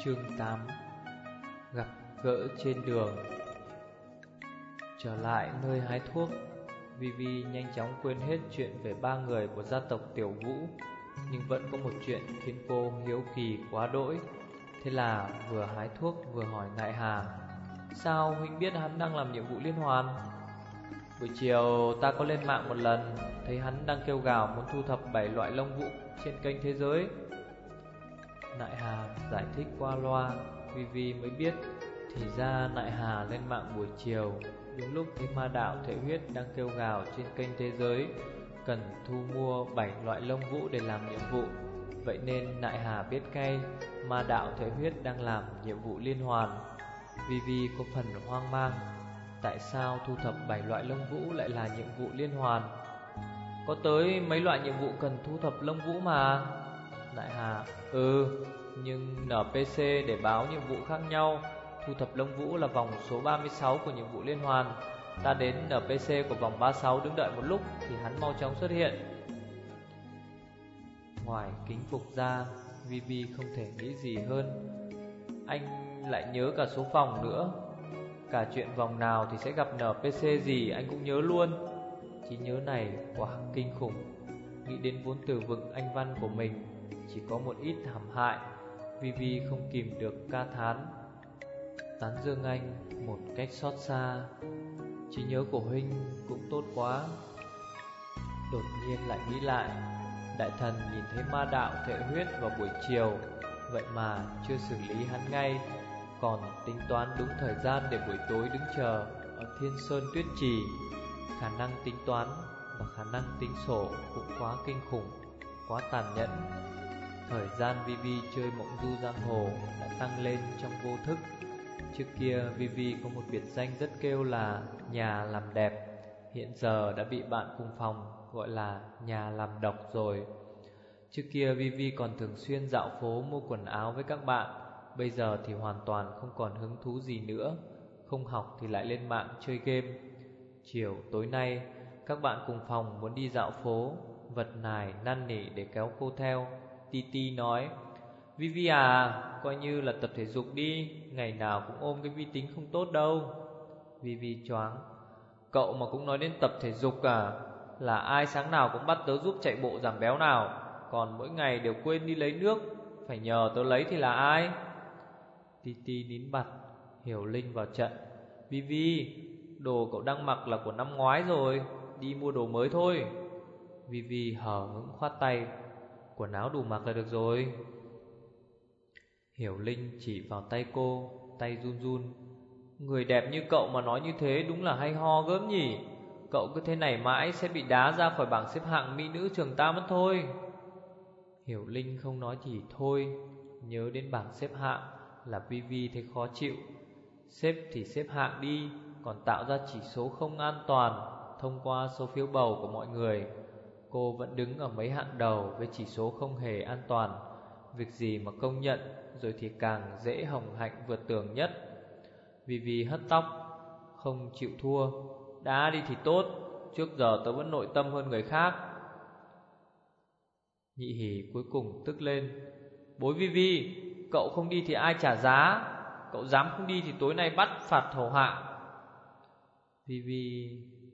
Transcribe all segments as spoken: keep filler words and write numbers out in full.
Chương tám. Gặp gỡ trên đường. Trở lại nơi hái thuốc, Vivi nhanh chóng quên hết chuyện về ba người của gia tộc Tiểu Vũ. Nhưng vẫn có một chuyện khiến cô hiếu kỳ quá đỗi. Thế là vừa hái thuốc vừa hỏi Nại Hà: "Sao huynh biết hắn đang làm nhiệm vụ liên hoàn?" "Buổi chiều ta có lên mạng một lần, thấy hắn đang kêu gào muốn thu thập bảy loại lông vũ trên kênh thế giới." Nại Hà giải thích qua loa, Vivi mới biết thì ra Nại Hà lên mạng buổi chiều đúng lúc thấy ma đạo thể huyết đang kêu gào trên kênh thế giới cần thu mua bảy loại lông vũ để làm nhiệm vụ. Vậy nên Nại Hà biết ngay ma đạo thể huyết đang làm nhiệm vụ liên hoàn. Vivi có phần hoang mang, tại sao thu thập bảy loại lông vũ lại là nhiệm vụ liên hoàn? Có tới mấy loại nhiệm vụ cần thu thập lông vũ mà. Nại Hà: Ừ, nhưng en pê xê để báo nhiệm vụ khác nhau. Thu thập lông vũ là vòng số ba mươi sáu của nhiệm vụ liên hoàn. Ta đến en pê xê của vòng ba mươi sáu đứng đợi một lúc thì hắn mau chóng xuất hiện. Ngoài kính phục ra, Vivi không thể nghĩ gì hơn. Anh lại nhớ cả số phòng nữa. Cả chuyện vòng nào thì sẽ gặp en pê xê gì anh cũng nhớ luôn. Trí nhớ này quả kinh khủng. Nghĩ đến vốn từ vựng Anh văn của mình chỉ có một ít hãm hại, Vivi không kìm được ca thán, tán dương anh một cách xót xa. Trí nhớ của huynh cũng tốt quá. Đột nhiên lại nghĩ lại, đại thần nhìn thấy ma đạo thể huyết vào buổi chiều, vậy mà chưa xử lý hắn ngay, còn tính toán đúng thời gian để buổi tối đứng chờ ở Thiên Sơn Tuyết Trì. Khả năng tính toán và khả năng tính sổ cũng quá kinh khủng, quá tàn nhẫn. Thời gian Vivi chơi mộng du giang hồ đã tăng lên trong vô thức. Trước kia Vivi có một biệt danh rất kêu là nhà làm đẹp, hiện giờ đã bị bạn cùng phòng gọi là nhà làm độc rồi. Trước kia Vivi còn thường xuyên dạo phố mua quần áo với các bạn, bây giờ thì hoàn toàn không còn hứng thú gì nữa. Không học thì lại lên mạng chơi game. Chiều tối nay các bạn cùng phòng muốn đi dạo phố, vật nài năn nỉ để kéo cô theo. Titi nói: "Vivi à, coi như là tập thể dục đi, ngày nào cũng ôm cái vi tính không tốt đâu." Vivi choáng: "Cậu mà cũng nói đến tập thể dục à? Là ai sáng nào cũng bắt tớ giúp chạy bộ giảm béo nào, còn mỗi ngày đều quên đi lấy nước, phải nhờ tớ lấy thì là ai?" Titi nín bặt. Hiểu Linh vào trận: "Vivi, đồ cậu đang mặc là của năm ngoái rồi, đi mua đồ mới thôi." Vivi hờ hững khoát tay: "Quần áo đủ mặc là được rồi." Hiểu Linh chỉ vào tay cô, tay run run: "Người đẹp như cậu mà nói như thế đúng là hay ho gớm nhỉ. Cậu cứ thế này mãi sẽ bị đá ra khỏi bảng xếp hạng mỹ nữ trường ta mất thôi." Hiểu Linh không nói thì thôi, nhớ đến bảng xếp hạng là Vivi thấy khó chịu. Xếp thì xếp hạng đi, còn tạo ra chỉ số không an toàn thông qua số phiếu bầu của mọi người. Cô vẫn đứng ở mấy hạng đầu với chỉ số không hề an toàn. Việc gì mà công nhận rồi thì càng dễ hồng hạnh vượt tường nhất. Vivi hất tóc: "Không chịu thua, đá đi thì tốt, trước giờ tớ vẫn nội tâm hơn người khác." Nhị Hỉ cuối cùng tức lên: "Bối Vivi, cậu không đi thì ai trả giá? Cậu dám không đi thì tối nay bắt phạt thổ hạ." Vivi: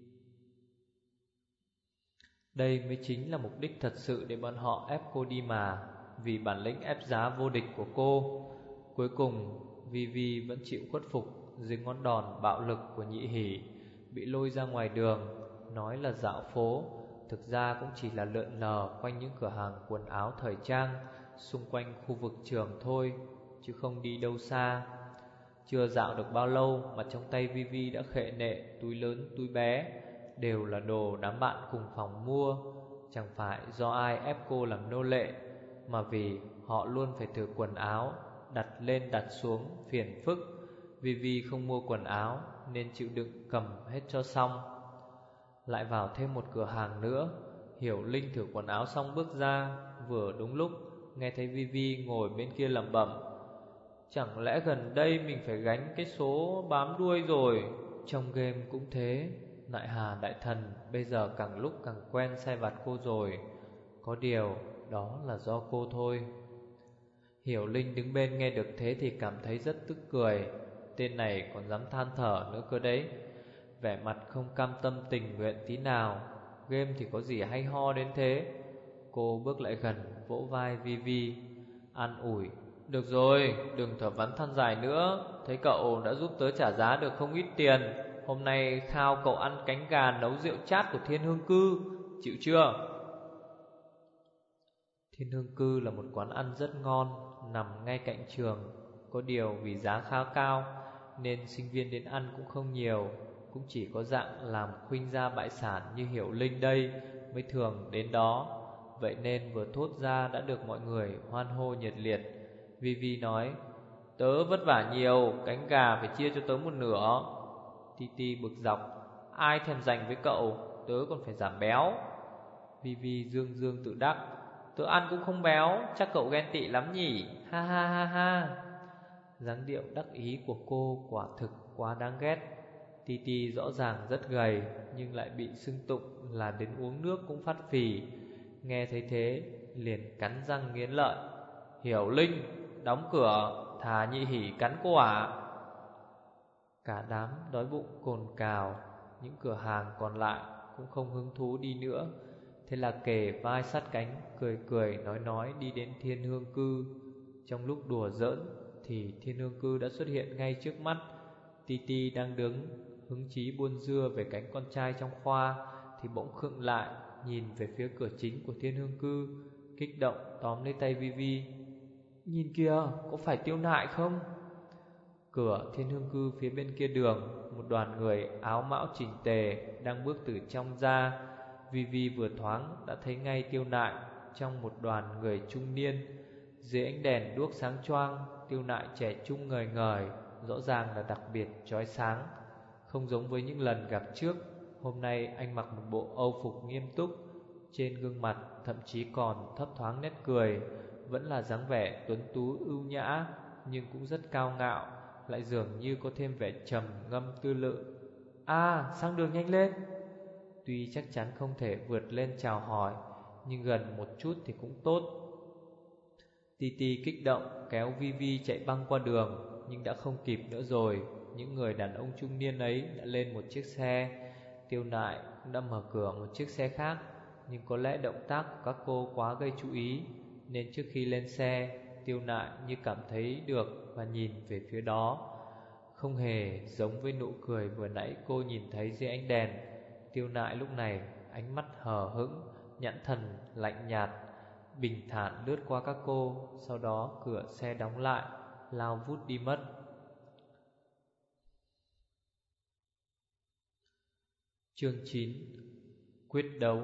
đây mới chính là mục đích thật sự để bọn họ ép cô đi mà, vì bản lĩnh ép giá vô địch của cô. Cuối cùng Vivi vẫn chịu khuất phục dưới ngón đòn bạo lực của Nhị Hỉ, bị lôi ra ngoài đường. Nói là dạo phố, thực ra cũng chỉ là lượn lờ quanh những cửa hàng quần áo thời trang xung quanh khu vực trường thôi, chứ không đi đâu xa. Chưa dạo được bao lâu mà trong tay Vivi đã khệ nệ túi lớn túi bé, đều là đồ đám bạn cùng phòng mua. Chẳng phải do ai ép cô làm nô lệ, mà vì họ luôn phải thử quần áo, đặt lên đặt xuống phiền phức. Vivi không mua quần áo nên chịu đựng cầm hết cho xong. Lại vào thêm một cửa hàng nữa. Hiểu Linh thử quần áo xong bước ra, vừa đúng lúc nghe thấy Vivi ngồi bên kia lẩm bẩm: "Chẳng lẽ gần đây mình phải gánh cái số bám đuôi rồi?" Trong game cũng thế. Nại Hà đại thần bây giờ càng lúc càng quen sai vặt cô rồi. Có điều đó là do cô thôi. Hiểu Linh đứng bên nghe được thế thì cảm thấy rất tức cười. Tên này còn dám than thở nữa cơ đấy. Vẻ mặt không cam tâm tình nguyện tí nào. Game thì có gì hay ho đến thế. Cô bước lại gần vỗ vai Vivi, an ủi: được rồi, đừng thở vắn than dài nữa. Thấy cậu đã giúp tớ trả giá được không ít tiền. Hôm nay khao cậu ăn cánh gà nấu rượu chát của Thiên Hương Cư, chịu chưa? Thiên Hương Cư là một quán ăn rất ngon, nằm ngay cạnh trường. Có điều vì giá khá cao nên sinh viên đến ăn cũng không nhiều. Cũng chỉ có dạng làm khuynh gia bại sản như Hiểu Linh đây mới thường đến đó. Vậy nên vừa thốt ra đã được mọi người hoan hô nhiệt liệt. Vivi nói: tớ vất vả nhiều, cánh gà phải chia cho tớ một nửa. Titi bực dọc: ai thèm dành với cậu, tớ còn phải giảm béo. Vivi dương dương tự đắc: tớ ăn cũng không béo, chắc cậu ghen tị lắm nhỉ, ha ha ha ha. Dáng điệu đắc ý của cô quả thực quá đáng ghét. Titi rõ ràng rất gầy nhưng lại bị xưng tụng là đến uống nước cũng phát phì. Nghe thấy thế liền cắn răng nghiến lợi: Hiểu Linh, đóng cửa, thả Nhị Hỉ cắn cô à? Cả đám đói bụng cồn cào. Những cửa hàng còn lại cũng không hứng thú đi nữa. Thế là kề vai sát cánh, cười cười nói nói đi đến Thiên Hương Cư. Trong lúc đùa giỡn thì Thiên Hương Cư đã xuất hiện ngay trước mắt. Titi đang đứng hứng chí buôn dưa về cánh con trai trong khoa thì bỗng khựng lại, nhìn về phía cửa chính của Thiên Hương Cư, kích động tóm lấy tay Vivi: nhìn kìa, có phải Tiêu Nại không? Cửa Thiên Hương Cư phía bên kia đường, một đoàn người áo mão chỉnh tề đang bước từ trong ra. Vivi vừa thoáng đã thấy ngay Tiêu Nại trong một đoàn người trung niên. Dưới ánh đèn đuốc sáng choang, Tiêu Nại trẻ trung ngời ngời, rõ ràng là đặc biệt chói sáng. Không giống với những lần gặp trước, hôm nay anh mặc một bộ âu phục nghiêm túc, trên gương mặt thậm chí còn thấp thoáng nét cười. Vẫn là dáng vẻ tuấn tú ưu nhã, nhưng cũng rất cao ngạo, lại dường như có thêm vẻ trầm ngâm tư lự. À, sang đường nhanh lên. Tuy chắc chắn không thể vượt lên chào hỏi, nhưng gần một chút thì cũng tốt. Titi kích động kéo Vivi chạy băng qua đường, nhưng đã không kịp nữa rồi. Những người đàn ông trung niên ấy đã lên một chiếc xe. Tiêu Nại cũng đã mở cửa một chiếc xe khác, nhưng có lẽ động tác của các cô quá gây chú ý, nên trước khi lên xe, Tiêu Nại như cảm thấy được và nhìn về phía đó. Không hề giống với nụ cười vừa nãy cô nhìn thấy dưới ánh đèn. Tiêu Nại lúc này ánh mắt hờ hững, nhãn thần lạnh nhạt, bình thản lướt qua các cô. Sau đó cửa xe đóng lại, lao vút đi mất. Chương chín. Quyết đấu.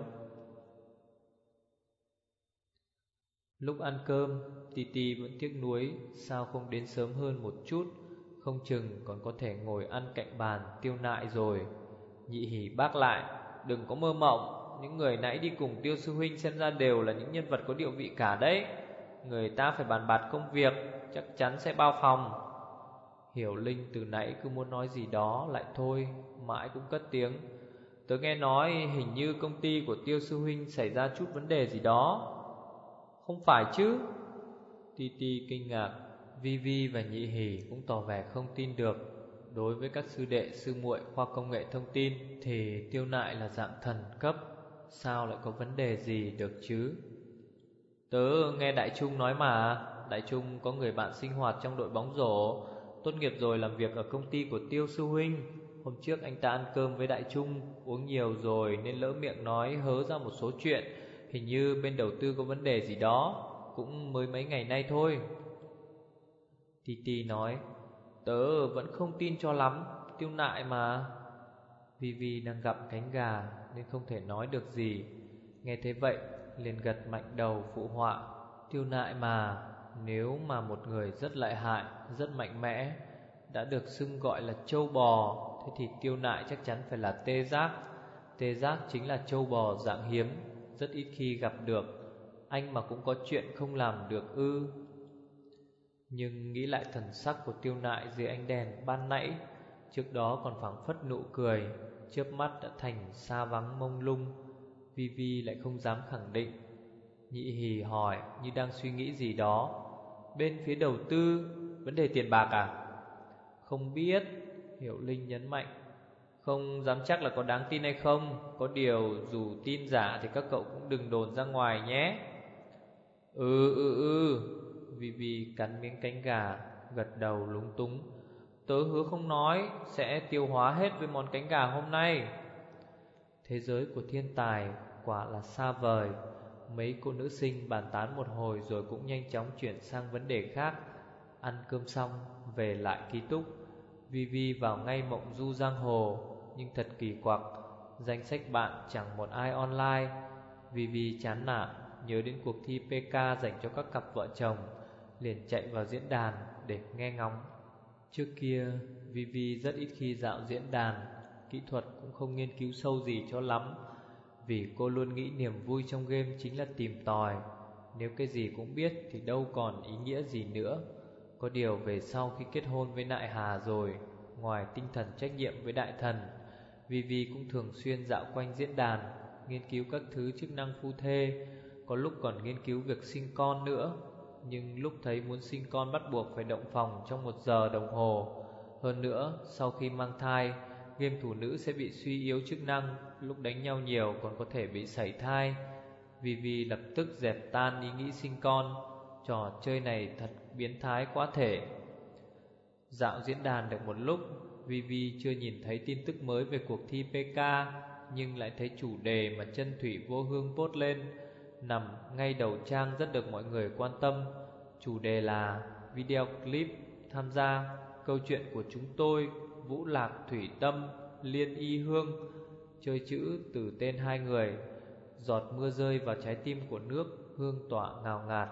Lúc ăn cơm, Titi vẫn tiếc nuối sao không đến sớm hơn một chút, không chừng còn có thể ngồi ăn cạnh bàn Tiêu Nại rồi. Nhị Hỉ bác lại: đừng có mơ mộng, những người nãy đi cùng Tiêu sư huynh xem ra đều là những nhân vật có địa vị cả đấy. Người ta phải bàn bạc công việc, chắc chắn sẽ bao phòng. Hiểu Linh từ nãy cứ muốn nói gì đó lại thôi, mãi cũng cất tiếng: tớ nghe nói hình như công ty của Tiêu sư huynh xảy ra chút vấn đề gì đó. Không phải chứ? Titi kinh ngạc. Vivi và Nhị Hỉ cũng tỏ vẻ không tin được. Đối với các sư đệ sư muội khoa công nghệ thông tin thì Tiêu Nại là dạng thần cấp, sao lại có vấn đề gì được chứ? Tớ nghe Đại Trung nói mà, Đại Trung có người bạn sinh hoạt trong đội bóng rổ, tốt nghiệp rồi làm việc ở công ty của Tiêu sư huynh. Hôm trước anh ta ăn cơm với Đại Trung, uống nhiều rồi nên lỡ miệng nói hớ ra một số chuyện. Hình như bên đầu tư có vấn đề gì đó, cũng mới mấy ngày nay thôi. Titi nói: tớ vẫn không tin cho lắm, Tiêu Nại mà. Vivi đang gặm cánh gà nên không thể nói được gì. Nghe thế vậy liền gật mạnh đầu phụ họa: Tiêu Nại mà. Nếu mà một người rất lợi hại, rất mạnh mẽ, đã được xưng gọi là trâu bò, thế thì Tiêu Nại chắc chắn phải là tê giác. Tê giác chính là trâu bò dạng hiếm, rất ít khi gặp được. Anh mà cũng có chuyện không làm được ư? Nhưng nghĩ lại thần sắc của Tiêu Nại dưới ánh đèn ban nãy, trước đó còn phảng phất nụ cười, chớp mắt đã thành xa vắng mông lung. Vivi lại không dám khẳng định. Nhị Hỉ hỏi như đang suy nghĩ gì đó: Bên phía đầu tư, vấn đề tiền bạc à? Không biết, Hiểu Linh nhấn mạnh. Không dám chắc là có đáng tin hay không. Có điều dù tin giả thì các cậu cũng đừng đồn ra ngoài nhé. Ừ ừ ừ Vivi cắn miếng cánh gà, gật đầu lúng túng. Tớ hứa không nói, sẽ tiêu hóa hết với món cánh gà hôm nay. Thế giới của thiên tài quả là xa vời. Mấy cô nữ sinh bàn tán một hồi rồi cũng nhanh chóng chuyển sang vấn đề khác. Ăn cơm xong, về lại ký túc. Vivi vào ngay mộng du giang hồ. Nhưng thật kỳ quặc, danh sách bạn chẳng một ai online. Vivi chán nản, nhớ đến cuộc thi pê ca dành cho các cặp vợ chồng, liền chạy vào diễn đàn để nghe ngóng. Trước kia, Vivi rất ít khi dạo diễn đàn, kỹ thuật cũng không nghiên cứu sâu gì cho lắm, vì cô luôn nghĩ niềm vui trong game chính là tìm tòi. Nếu cái gì cũng biết thì đâu còn ý nghĩa gì nữa. Có điều về sau khi kết hôn với Nại Hà rồi, ngoài tinh thần trách nhiệm với đại thần, Vivi cũng thường xuyên dạo quanh diễn đàn, nghiên cứu các thứ chức năng phu thê, có lúc còn nghiên cứu việc sinh con nữa. Nhưng lúc thấy muốn sinh con bắt buộc phải động phòng trong một giờ đồng hồ. Hơn nữa, sau khi mang thai, game thủ nữ sẽ bị suy yếu chức năng, lúc đánh nhau nhiều còn có thể bị sảy thai. Vivi lập tức dẹp tan ý nghĩ sinh con. Trò chơi này thật biến thái quá thể. Dạo diễn đàn được một lúc, Vivi chưa nhìn thấy tin tức mới về cuộc thi pê ca, nhưng lại thấy chủ đề mà Chân Thủy Vô Hương post lên nằm ngay đầu trang rất được mọi người quan tâm. Chủ đề là video clip tham gia câu chuyện của chúng tôi, Vũ Lạc, Thủy Tâm, Liên Y Hương. Chơi chữ từ tên hai người. Giọt mưa rơi vào trái tim của nước, hương tỏa ngào ngạt.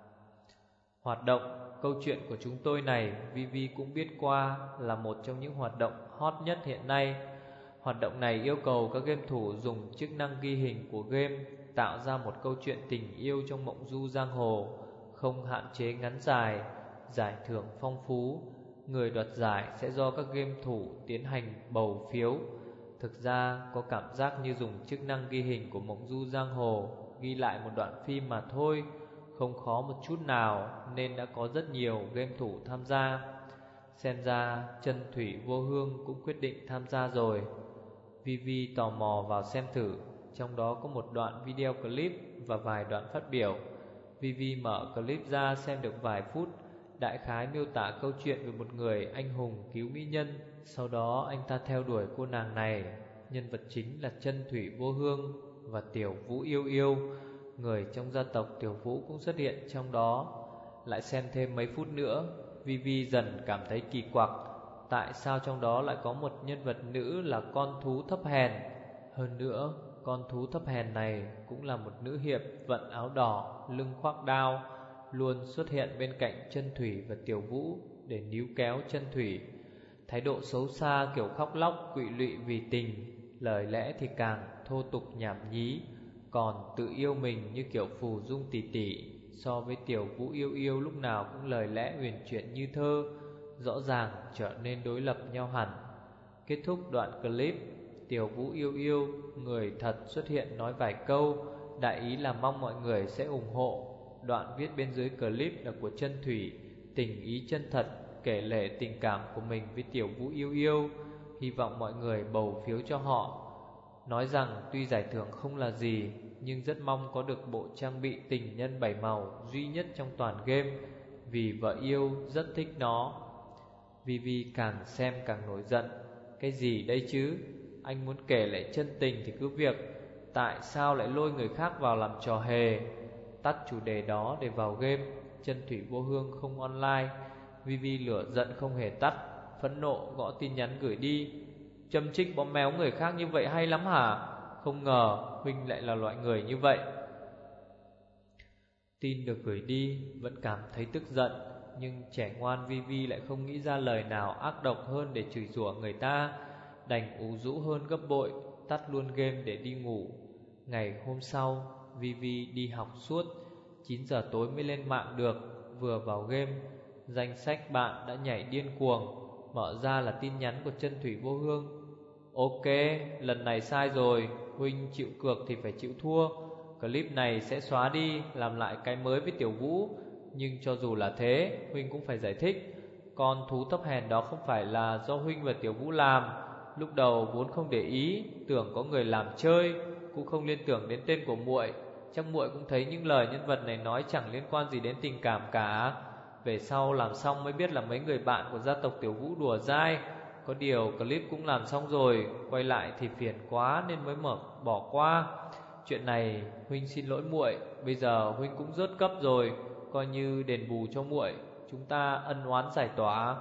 Hoạt động câu chuyện của chúng tôi này, Vivi cũng biết qua, là một trong những hoạt động hot nhất hiện nay. Hoạt động này yêu cầu các game thủ dùng chức năng ghi hình của game, tạo ra một câu chuyện tình yêu trong mộng du giang hồ, không hạn chế ngắn dài, giải thưởng phong phú. Người đoạt giải sẽ do các game thủ tiến hành bầu phiếu. Thực ra có cảm giác như dùng chức năng ghi hình của mộng du giang hồ ghi lại một đoạn phim mà thôi, không khó một chút nào, nên đã có rất nhiều game thủ tham gia. Xem ra Chân Thủy Vô Hương cũng quyết định tham gia rồi. Vivi tò mò vào xem thử. Trong đó có một đoạn video clip và vài đoạn phát biểu. Vivi mở clip ra xem được vài phút. Đại khái miêu tả câu chuyện về một người anh hùng cứu mỹ nhân. Sau đó anh ta theo đuổi cô nàng này. Nhân vật chính là Chân Thủy Vô Hương và Tiểu Vũ Yêu Yêu. Người trong gia tộc Tiểu Vũ cũng xuất hiện trong đó. Lại xem thêm mấy phút nữa, Vivi dần cảm thấy kỳ quặc. Tại sao trong đó lại có một nhân vật nữ là con thú thấp hèn? Hơn nữa, con thú thấp hèn này cũng là một nữ hiệp vận áo đỏ, lưng khoác đao, luôn xuất hiện bên cạnh Chân Thủy và Tiểu Vũ để níu kéo Chân Thủy. Thái độ xấu xa kiểu khóc lóc quỵ lụy vì tình, lời lẽ thì càng thô tục nhảm nhí, còn tự yêu mình như kiểu phù dung tỉ tỉ. So với Tiểu Vũ Yêu Yêu lúc nào cũng lời lẽ huyền chuyển như thơ, rõ ràng trở nên đối lập nhau hẳn. Kết thúc đoạn clip, Tiểu Vũ Yêu Yêu người thật xuất hiện nói vài câu, đại ý là mong mọi người sẽ ủng hộ. Đoạn viết bên dưới clip là của Chân Thủy, tình ý chân thật, kể lể tình cảm của mình với Tiểu Vũ Yêu Yêu, hy vọng mọi người bầu phiếu cho họ. Nói rằng tuy giải thưởng không là gì, nhưng rất mong có được bộ trang bị tình nhân bảy màu duy nhất trong toàn game, vì vợ yêu rất thích nó. Vivi càng xem càng nổi giận. Cái gì đây chứ? Anh muốn kể lại chân tình thì cứ việc, tại sao lại lôi người khác vào làm trò hề? Tắt chủ đề đó để vào game. Chân Thủy Vô Hương không online. Vivi lửa giận không hề tắt, phẫn nộ gõ tin nhắn gửi đi. Châm chích bóm méo người khác như vậy hay lắm hả? Không ngờ huynh lại là loại người như vậy. Tin được gửi đi, vẫn cảm thấy tức giận, nhưng trẻ ngoan Vivi lại không nghĩ ra lời nào ác độc hơn để chửi rủa người ta, đành ủ rũ hơn gấp bội, tắt luôn game để đi ngủ. Ngày hôm sau, Vivi đi học suốt, chín giờ tối mới lên mạng được. Vừa vào game, danh sách bạn đã nhảy điên cuồng. Mở ra là tin nhắn của Chân Thủy Vô Hương. Ok, lần này sai rồi, huynh chịu cược thì phải chịu thua. Clip này sẽ xóa đi, làm lại cái mới với Tiểu Vũ. Nhưng cho dù là thế, huynh cũng phải giải thích. Con thú thấp hèn đó không phải là do huynh và Tiểu Vũ làm. Lúc đầu vốn không để ý, tưởng có người làm chơi, cũng không liên tưởng đến tên của muội. Chắc muội cũng thấy những lời nhân vật này nói chẳng liên quan gì đến tình cảm cả. Về sau làm xong mới biết là mấy người bạn của gia tộc Tiểu Vũ đùa dai. Có điều clip cũng làm xong rồi, quay lại thì phiền quá nên mới mở bỏ qua. Chuyện này huynh xin lỗi muội, bây giờ huynh cũng rớt cấp rồi, coi như đền bù cho muội, chúng ta ân oán giải tỏa.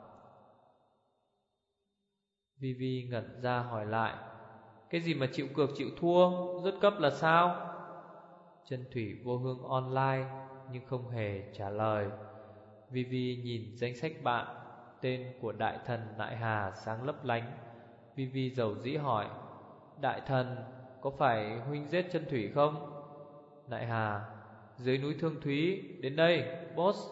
Vivi ngẩn ra hỏi lại, cái gì mà chịu cược chịu thua, rớt cấp là sao? Chân thủy vô hương online nhưng không hề trả lời. Vivi nhìn danh sách bạn, tên của đại thần Nại Hà sáng lấp lánh. Vivi dầu dĩ hỏi, đại thần, có phải huynh giết chân thủy không? Nại Hà, dưới núi Thương Thúy, đến đây, boss.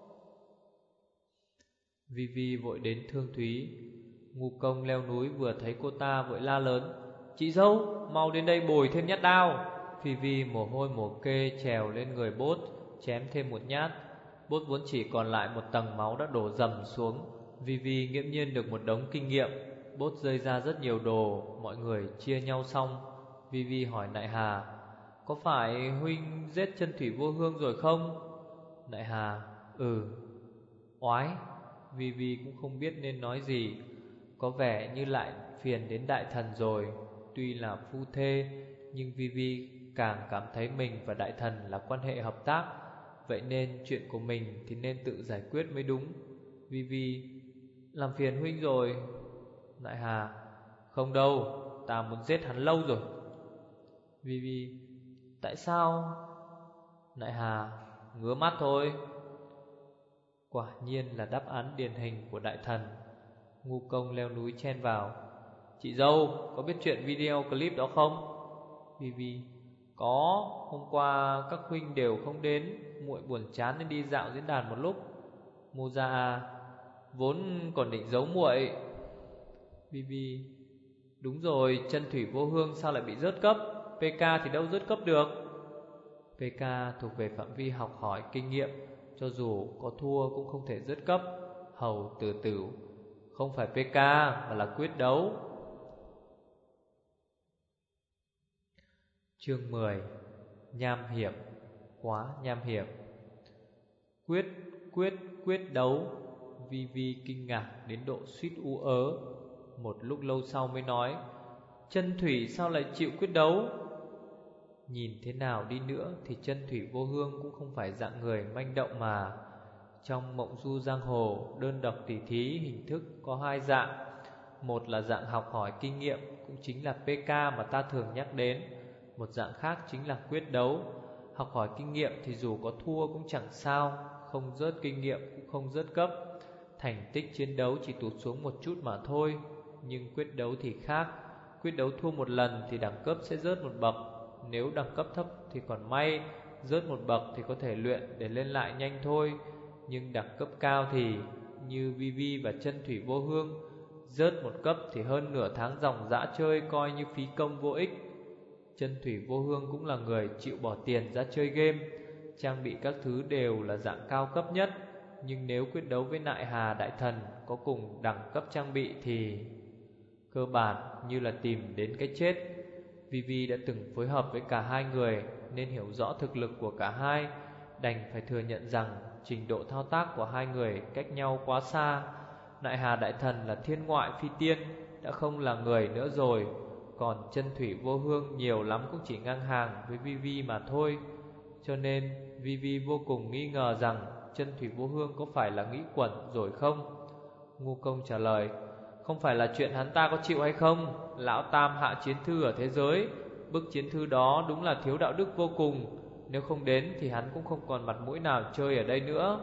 Vivi vội đến Thương Thúy. Ngu Công leo núi vừa thấy cô ta vội la lớn, chị dâu, mau đến đây bồi thêm nhát đao. Vivi mồ hôi mồ kê trèo lên người Bốt, chém thêm một nhát. Bốt vốn chỉ còn lại một tầng máu đã đổ dầm xuống. Vivi nghiễm nhiên được một đống kinh nghiệm. Bốt rơi ra rất nhiều đồ, mọi người chia nhau xong. Vivi hỏi Nại Hà, có phải huynh giết chân thủy vô hương rồi không? Nại Hà, ừ. Oái. Vivi cũng không biết nên nói gì. Có vẻ như lại phiền đến đại thần rồi. Tuy là phu thê, nhưng Vivi càng cảm thấy mình và đại thần là quan hệ hợp tác. Vậy nên chuyện của mình thì nên tự giải quyết mới đúng. Vivi, làm phiền huynh rồi. Nại Hà, không đâu, ta muốn giết hắn lâu rồi. Vivi, tại sao? Nại Hà, ngứa mắt thôi. Quả nhiên là đáp án điển hình của đại thần. Ngu Công leo núi chen vào, chị dâu, có biết chuyện video clip đó không? Vivi, có, hôm qua các huynh đều không đến, muội buồn chán nên đi dạo diễn đàn một lúc. Moza, vốn còn định giấu muội. Vivi, đúng rồi, chân thủy vô hương sao lại bị rớt cấp? pê ca thì đâu rớt cấp được. pê ca thuộc về phạm vi học hỏi kinh nghiệm, cho dù có thua cũng không thể rớt cấp. Hầu Tử Tửu, không phải pê ca mà là quyết đấu. Chương mười. Nham hiểm, quá nham hiểm. Quyết, quyết, quyết đấu. Vivi kinh ngạc đến độ suýt ú ớ. Một lúc lâu sau mới nói, chân thủy sao lại chịu quyết đấu? Nhìn thế nào đi nữa thì chân thủy vô hương cũng không phải dạng người manh động mà. Trong mộng du giang hồ, đơn độc tỉ thí hình thức có hai dạng. Một là dạng học hỏi kinh nghiệm, cũng chính là pê ca mà ta thường nhắc đến. Một dạng khác chính là quyết đấu. Học hỏi kinh nghiệm thì dù có thua cũng chẳng sao, không rớt kinh nghiệm cũng không rớt cấp. Thành tích chiến đấu chỉ tụt xuống một chút mà thôi. Nhưng quyết đấu thì khác. Quyết đấu thua một lần thì đẳng cấp sẽ rớt một bậc. Nếu đẳng cấp thấp thì còn may, rớt một bậc thì có thể luyện để lên lại nhanh thôi. Nhưng đẳng cấp cao thì như Vivi và chân thủy vô hương, rớt một cấp thì hơn nửa tháng dòng dã chơi coi như phí công vô ích. Chân thủy vô hương cũng là người chịu bỏ tiền ra chơi game, trang bị các thứ đều là dạng cao cấp nhất. Nhưng nếu quyết đấu với Nại Hà đại thần có cùng đẳng cấp trang bị thì cơ bản như là tìm đến cái chết. Vivi đã từng phối hợp với cả hai người nên hiểu rõ thực lực của cả hai. Đành phải thừa nhận rằng trình độ thao tác của hai người cách nhau quá xa. Nại Hà đại thần là thiên ngoại phi tiên, đã không là người nữa rồi. Còn chân thủy vô hương nhiều lắm cũng chỉ ngang hàng với Vivi mà thôi. Cho nên Vivi vô cùng nghi ngờ rằng chân thủy vô hương có phải là nghĩ quẩn rồi không. Ngu Công trả lời, không phải là chuyện hắn ta có chịu hay không. Lão Tam hạ chiến thư ở thế giới, bức chiến thư đó đúng là thiếu đạo đức vô cùng. Nếu không đến thì hắn cũng không còn mặt mũi nào chơi ở đây nữa.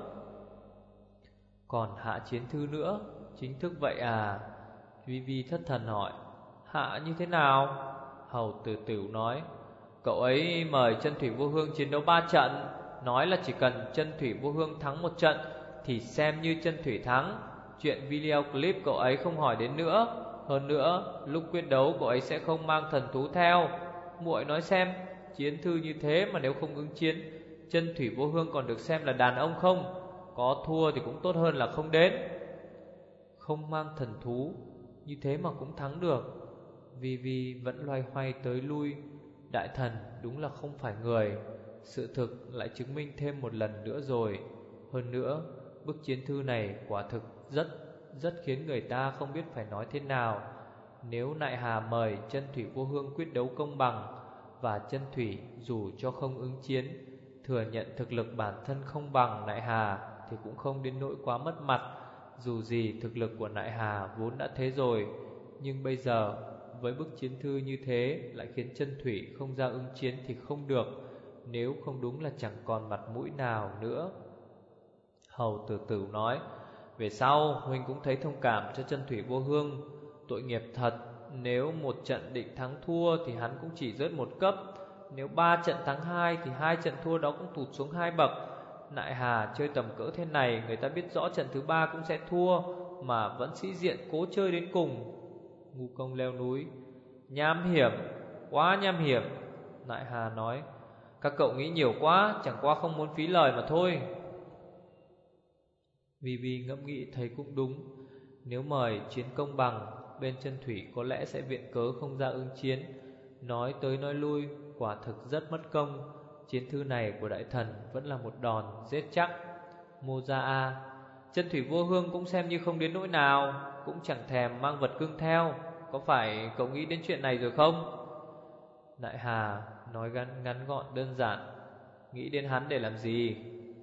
Còn hạ chiến thư nữa, chính thức vậy à? Vivi thất thần hỏi, hạ như thế nào? Hầu Tử Tửu nói, cậu ấy mời chân thủy vô hương chiến đấu ba trận, nói là chỉ cần chân thủy vô hương thắng một trận thì xem như chân thủy thắng. Chuyện video clip cậu ấy không hỏi đến nữa. Hơn nữa, lúc quyết đấu cậu ấy sẽ không mang thần thú theo. Muội nói xem, chiến thư như thế mà nếu không ứng chiến, Chân Thủy Vô Hương còn được xem là đàn ông không? Có thua thì cũng tốt hơn là không đến. Không mang thần thú, như thế mà cũng thắng được. Vi Vi vẫn loay hoay tới lui. Đại thần đúng là không phải người. Sự thực lại chứng minh thêm một lần nữa rồi. Hơn nữa, bức chiến thư này quả thực rất, rất khiến người ta không biết phải nói thế nào. Nếu Nại Hà mời Chân Thủy Vô Hương quyết đấu công bằng, và Chân Thủy dù cho không ứng chiến, thừa nhận thực lực bản thân không bằng Nại Hà, thì cũng không đến nỗi quá mất mặt. Dù gì thực lực của Nại Hà vốn đã thế rồi, nhưng bây giờ với bức chiến thư như thế lại khiến Chân Thủy không ra ứng chiến thì không được. Nếu không đúng là chẳng còn mặt mũi nào nữa. Hầu Tử Tử nói: về sau huynh cũng thấy thông cảm cho Chân Thủy Vô Hương. Tội nghiệp thật, nếu một trận định thắng thua thì hắn cũng chỉ rớt một cấp. Nếu ba trận thắng hai thì hai trận thua đó cũng tụt xuống hai bậc. Nại Hà chơi tầm cỡ thế này, người ta biết rõ trận thứ ba cũng sẽ thua, mà vẫn sĩ diện cố chơi đến cùng. Ngu Công leo núi: nham hiểm, quá nham hiểm. Nại Hà nói: các cậu nghĩ nhiều quá, chẳng qua không muốn phí lời mà thôi. Vi Vi ngẫm nghĩ thấy cũng đúng. Nếu mời chiến công bằng, bên Chân Thủy có lẽ sẽ viện cớ không ra ứng chiến. Nói tới nói lui, quả thực rất mất công. Chiến thư này của đại thần vẫn là một đòn giết chắc. Mô Gia A: Chân Thủy Vô Hương cũng xem như không đến nỗi nào, cũng chẳng thèm mang vật cương theo. Có phải cậu nghĩ đến chuyện này rồi không? Nại Hà nói ngắn, ngắn gọn đơn giản: nghĩ đến hắn để làm gì?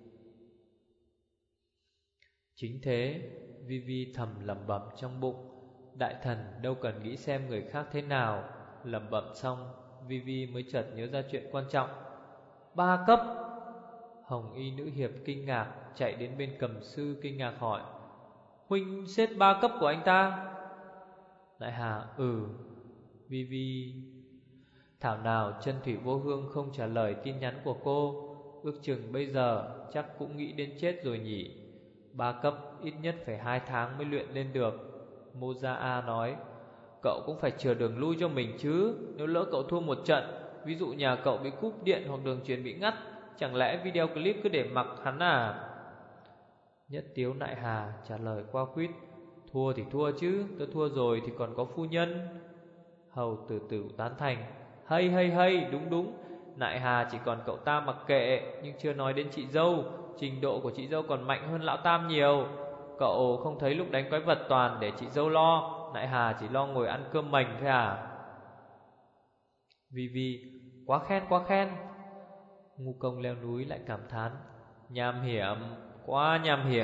Chính thế, Vi Vi thầm lẩm bẩm trong bụng. Đại thần đâu cần nghĩ xem người khác thế nào. Lẩm bẩm xong, Vi Vi mới chợt nhớ ra chuyện quan trọng. Ba cấp. Hồng y nữ hiệp kinh ngạc chạy đến bên Cầm sư kinh ngạc hỏi: huynh xếp ba cấp của anh ta? Đại Hà: ừ. Vi Vi: thảo nào Chân Thủy Vô Hương không trả lời tin nhắn của cô. Ước chừng bây giờ chắc cũng nghĩ đến chết rồi nhỉ. Ba cấp ít nhất phải hai tháng mới luyện lên được. Mô Gia A nói: cậu cũng phải chừa đường lui cho mình chứ. Nếu lỡ cậu thua một trận, ví dụ nhà cậu bị cúp điện hoặc đường truyền bị ngắt, chẳng lẽ video clip cứ để mặc hắn à? Nhất Tiếu Nại Hà trả lời qua quýt: thua thì thua chứ, tớ thua rồi thì còn có phu nhân. Hầu Tử Tử tán thành: hay hay hay, đúng đúng. Nại Hà chỉ còn cậu ta mặc kệ, nhưng chưa nói đến chị dâu. Trình độ của chị dâu còn mạnh hơn lão tam nhiều. Cậu không thấy lúc đánh quái vật toàn để chị dâu lo, Nại Hà chỉ lo ngồi ăn cơm mành thôi à? Vi Vi: quá khen quá khen. Ngu Công leo núi lại cảm thán: nham hiểm, quá nham hiểm.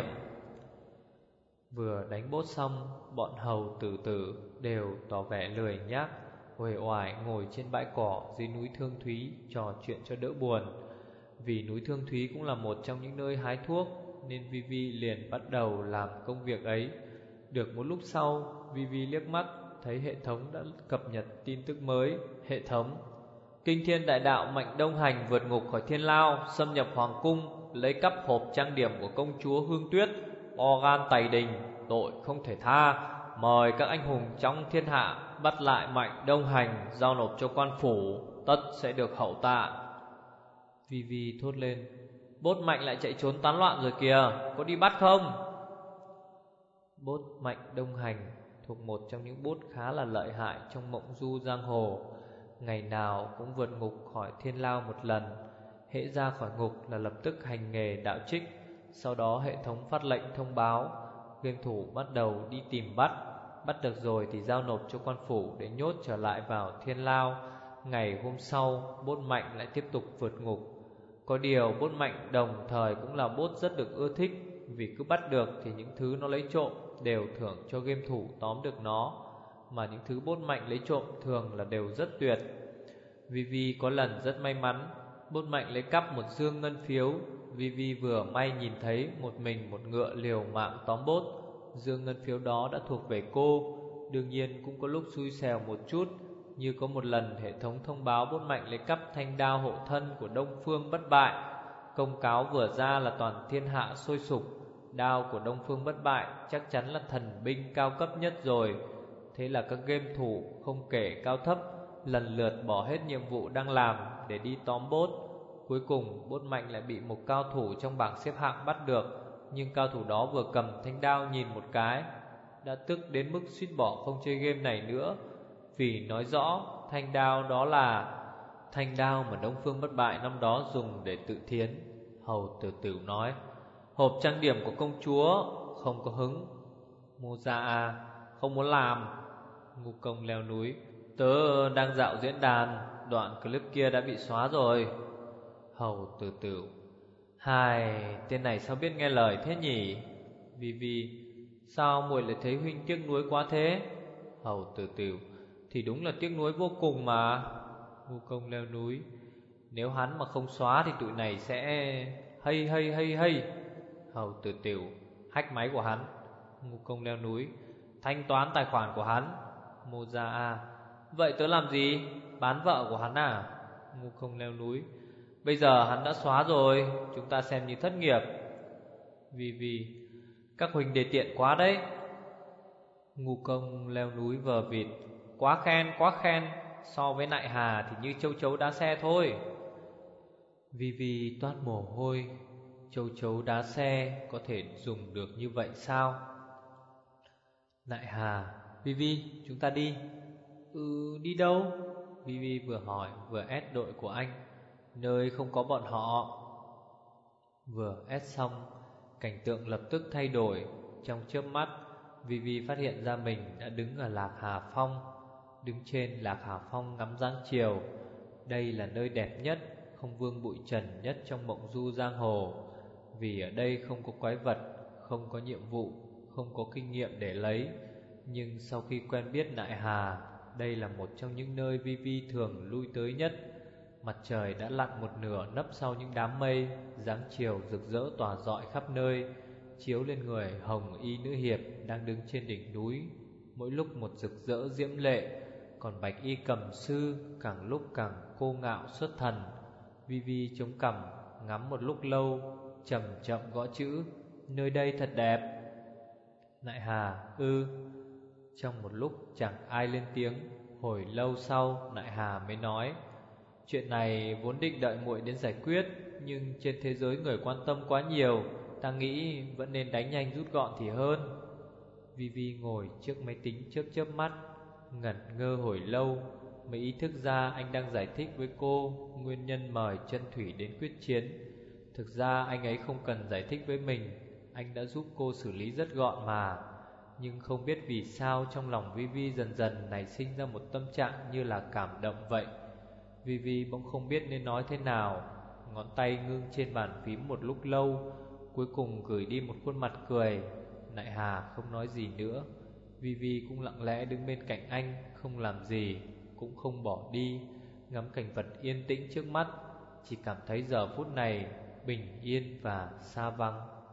Vừa đánh bốt xong, bọn Hầu Tử Tử đều tỏ vẻ lười nhác, uể oải ngồi trên bãi cỏ dưới núi Thương Thúy trò chuyện cho đỡ buồn. Vì núi Thương Thúy cũng là một trong những nơi hái thuốc, nên Vi Vi liền bắt đầu làm công việc ấy. Được một lúc sau, Vi Vi liếc mắt thấy hệ thống đã cập nhật tin tức mới. Hệ thống: Kinh Thiên Đại Đạo Mạnh Đông Hành vượt ngục khỏi Thiên Lao, xâm nhập Hoàng Cung, lấy cắp hộp trang điểm của công chúa Hương Tuyết, o gan tày đình, tội không thể tha. Mời các anh hùng trong thiên hạ bắt lại Mạnh Đông Hành, giao nộp cho quan phủ, tất sẽ được hậu tạ. Vi Vi thốt lên: Bốt Mạnh lại chạy trốn tán loạn rồi kìa, có đi bắt không? Bốt Mạnh Đông Hành thuộc một trong những bốt khá là lợi hại trong mộng du giang hồ. Ngày nào cũng vượt ngục khỏi Thiên Lao một lần. Hễ ra khỏi ngục là lập tức hành nghề đạo trích. Sau đó hệ thống phát lệnh thông báo, game thủ bắt đầu đi tìm bắt. Bắt được rồi thì giao nộp cho quan phủ để nhốt trở lại vào Thiên Lao. Ngày hôm sau, Bốt Mạnh lại tiếp tục vượt ngục. Có điều Bốt Mạnh đồng thời cũng là bốt rất được ưa thích, vì cứ bắt được thì những thứ nó lấy trộm đều thưởng cho game thủ tóm được nó. Mà những thứ Bốt Mạnh lấy trộm thường là đều rất tuyệt. Vi Vi có lần rất may mắn, Bốt Mạnh lấy cắp một dương ngân phiếu. Vi Vi vừa may nhìn thấy một mình một ngựa liều mạng tóm bốt. Dương ngân phiếu đó đã thuộc về cô. Đương nhiên cũng có lúc xui xẻo một chút, như có một lần hệ thống thông báo Bốt Mạnh lấy cắp thanh đao hộ thân của Đông Phương Bất Bại. Công cáo vừa ra là toàn thiên hạ sôi sục. Đao của Đông Phương Bất Bại chắc chắn là thần binh cao cấp nhất rồi. Thế là các game thủ không kể cao thấp lần lượt bỏ hết nhiệm vụ đang làm để đi tóm bốt. Cuối cùng Bốt Mạnh lại bị một cao thủ trong bảng xếp hạng bắt được. Nhưng cao thủ đó vừa cầm thanh đao nhìn một cái đã tức đến mức suýt bỏ không chơi game này nữa, vì nói rõ thanh đao đó là thanh đao mà Đông Phương Bất Bại năm đó dùng để tự thiến. Hầu Tử Tửu nói: hộp trang điểm của công chúa không có hứng. Mô Gia A: không muốn làm. Ngu Công leo núi: tớ đang dạo diễn đàn, đoạn clip kia đã bị xóa rồi. Hầu Tử Tửu: hai, tên này sao biết nghe lời thế nhỉ? Vi Vi: sao muội lại thấy huynh tiếc nuối quá thế? Hầu Tử Tửu: thì đúng là tiếc nuối vô cùng mà. Ngu Công leo núi: nếu hắn mà không xóa thì tụi này sẽ hay hay hay hay. Hầu Tử Tửu: hack máy của hắn. Ngu Công leo núi: thanh toán tài khoản của hắn. Mô Gia A: vậy tớ làm gì? Bán vợ của hắn à? Ngu Công leo núi: bây giờ hắn đã xóa rồi, chúng ta xem như thất nghiệp. Vi Vi: các huynh đề tiện quá đấy. Ngu Công leo núi vờ vịt: quá khen quá khen, so với Nại Hà thì như châu chấu đá xe thôi. Vi Vi toát mồ hôi: châu chấu đá xe có thể dùng được như vậy sao? Nại Hà: Vi Vi, chúng ta đi. Ừ, đi đâu? Vi Vi vừa hỏi vừa ép đội của anh: nơi không có bọn họ. Vừa ép xong, cảnh tượng lập tức thay đổi. Trong chớp mắt, Vi Vi phát hiện ra mình đã đứng ở Lạc Hà Phong. Đứng trên Lạc Hà Phong ngắm dáng chiều. Đây là nơi đẹp nhất, không vương bụi trần nhất trong mộng du giang hồ. Vì ở đây không có quái vật, không có nhiệm vụ, không có kinh nghiệm để lấy. Nhưng sau khi quen biết Nại Hà, đây là một trong những nơi Vi Vi thường lui tới nhất. Mặt trời đã lặn một nửa nấp sau những đám mây, dáng chiều rực rỡ tỏa rọi khắp nơi, chiếu lên người hồng y nữ hiệp đang đứng trên đỉnh núi, mỗi lúc một rực rỡ diễm lệ. Còn bạch y cầm sư càng lúc càng cô ngạo xuất thần. Vi Vi chống cằm ngắm một lúc lâu, chậm chậm gõ chữ: nơi đây thật đẹp. Nại Hà: ư. Trong một lúc chẳng ai lên tiếng. Hồi lâu sau Nại Hà mới nói: chuyện này vốn định đợi muội đến giải quyết, nhưng trên thế giới người quan tâm quá nhiều, ta nghĩ vẫn nên đánh nhanh rút gọn thì hơn. Vi Vi ngồi trước máy tính chớp chớp mắt, ngẩn ngơ hồi lâu mới ý thức ra anh đang giải thích với cô nguyên nhân mời Chân Thủy đến quyết chiến. Thực ra anh ấy không cần giải thích với mình, anh đã giúp cô xử lý rất gọn mà. Nhưng không biết vì sao trong lòng Vi Vi dần dần nảy sinh ra một tâm trạng như là cảm động vậy. Vi Vi bỗng không biết nên nói thế nào, ngón tay ngưng trên bàn phím một lúc lâu, cuối cùng gửi đi một khuôn mặt cười. Nại Hà không nói gì nữa. Vi Vi cũng lặng lẽ đứng bên cạnh anh, không làm gì, cũng không bỏ đi, ngắm cảnh vật yên tĩnh trước mắt, chỉ cảm thấy giờ phút này bình yên và xa vắng.